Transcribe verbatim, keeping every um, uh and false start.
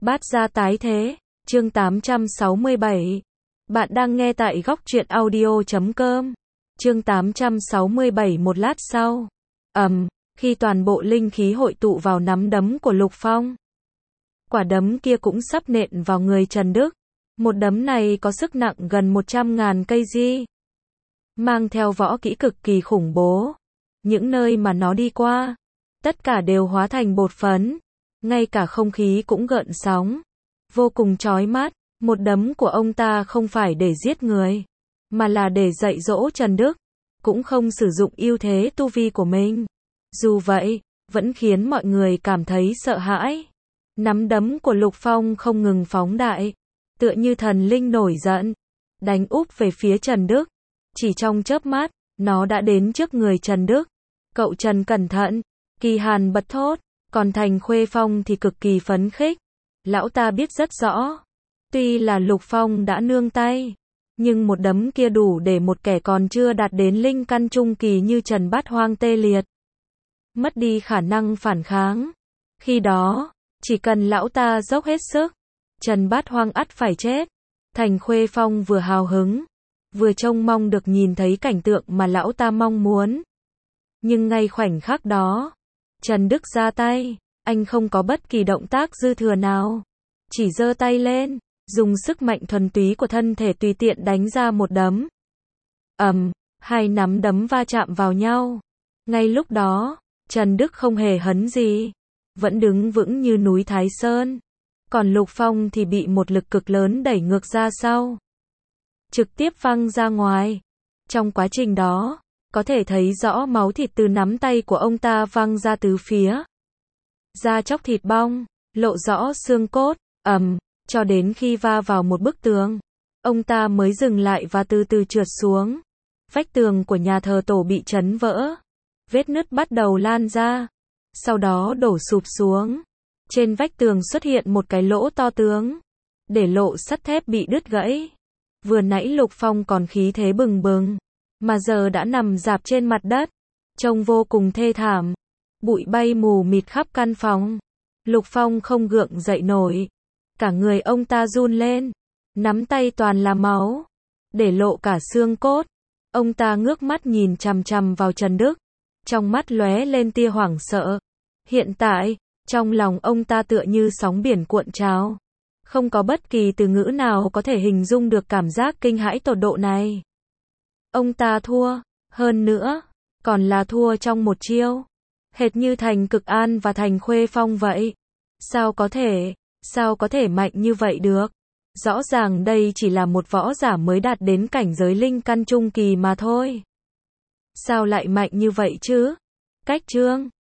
Bát gia tái thế, chương tám trăm sáu mươi bảy. Bạn đang nghe tại góc truyện audio chấm com. Chương tám trăm sáu mươi bảy. Một lát sau, ầm, khi toàn bộ linh khí hội tụ vào nắm đấm của Lục Phong, quả đấm kia cũng sắp nện vào người Trần Đức. Một đấm này có sức nặng gần một trăm ngàn cây gi, mang theo võ kỹ cực kỳ khủng bố. Những nơi mà nó đi qua, tất cả đều hóa thành bột phấn, ngay cả không khí cũng gợn sóng, vô cùng chói mắt. Một đấm của ông ta không phải để giết người, mà là để dạy dỗ Trần Đức, cũng không sử dụng ưu thế tu vi của mình. Dù vậy, vẫn khiến mọi người cảm thấy sợ hãi. Nắm đấm của Lục Phong không ngừng phóng đại, tựa như thần linh nổi giận, đánh úp về phía Trần Đức. Chỉ trong chớp mắt, nó đã đến trước người Trần Đức. Cậu Trần cẩn thận, Kỳ Hàn bật thốt, còn Thành Khuê Phong thì cực kỳ phấn khích. Lão ta biết rất rõ, tuy là Lục Phong đã nương tay, nhưng một đấm kia đủ để một kẻ còn chưa đạt đến linh căn trung kỳ như Trần Bát Hoang tê liệt, mất đi khả năng phản kháng. Khi đó, chỉ cần lão ta dốc hết sức, Trần Bát Hoang ắt phải chết. Thành Khuê Phong vừa hào hứng, vừa trông mong được nhìn thấy cảnh tượng mà lão ta mong muốn. Nhưng ngay khoảnh khắc đó, Trần Đức ra tay, anh không có bất kỳ động tác dư thừa nào, chỉ giơ tay lên, dùng sức mạnh thuần túy của thân thể tùy tiện đánh ra một đấm. Ầm, hai nắm đấm va chạm vào nhau. Ngay lúc đó, Trần Đức không hề hấn gì, vẫn đứng vững như núi Thái Sơn. Còn Lục Phong thì bị một lực cực lớn đẩy ngược ra sau, trực tiếp văng ra ngoài. Trong quá trình đó, có thể thấy rõ máu thịt từ nắm tay của ông ta văng ra tứ phía. Da chóc thịt bong, lộ rõ xương cốt, ầm, cho đến khi va vào một bức tường, ông ta mới dừng lại và từ từ trượt xuống. Vách tường của nhà thờ tổ bị chấn vỡ, vết nứt bắt đầu lan ra, sau đó đổ sụp xuống. Trên vách tường xuất hiện một cái lỗ to tướng, để lộ sắt thép bị đứt gãy. Vừa nãy Lục Phong còn khí thế bừng bừng, mà giờ đã nằm rạp trên mặt đất, trông vô cùng thê thảm. Bụi bay mù mịt khắp căn phòng. Lục Phong không gượng dậy nổi, cả người ông ta run lên, nắm tay toàn là máu, để lộ cả xương cốt. Ông ta ngước mắt nhìn chằm chằm vào Trần Đức, trong mắt lóe lên tia hoảng sợ. Hiện tại, trong lòng ông ta tựa như sóng biển cuộn trào, không có bất kỳ từ ngữ nào có thể hình dung được cảm giác kinh hãi tột độ này. Ông ta thua, hơn nữa, còn là thua trong một chiêu, hệt như Thành Cực An và Thành Khuê Phong vậy. Sao có thể, sao có thể mạnh như vậy được? Rõ ràng đây chỉ là một võ giả mới đạt đến cảnh giới linh căn trung kỳ mà thôi. Sao lại mạnh như vậy chứ? Cách chương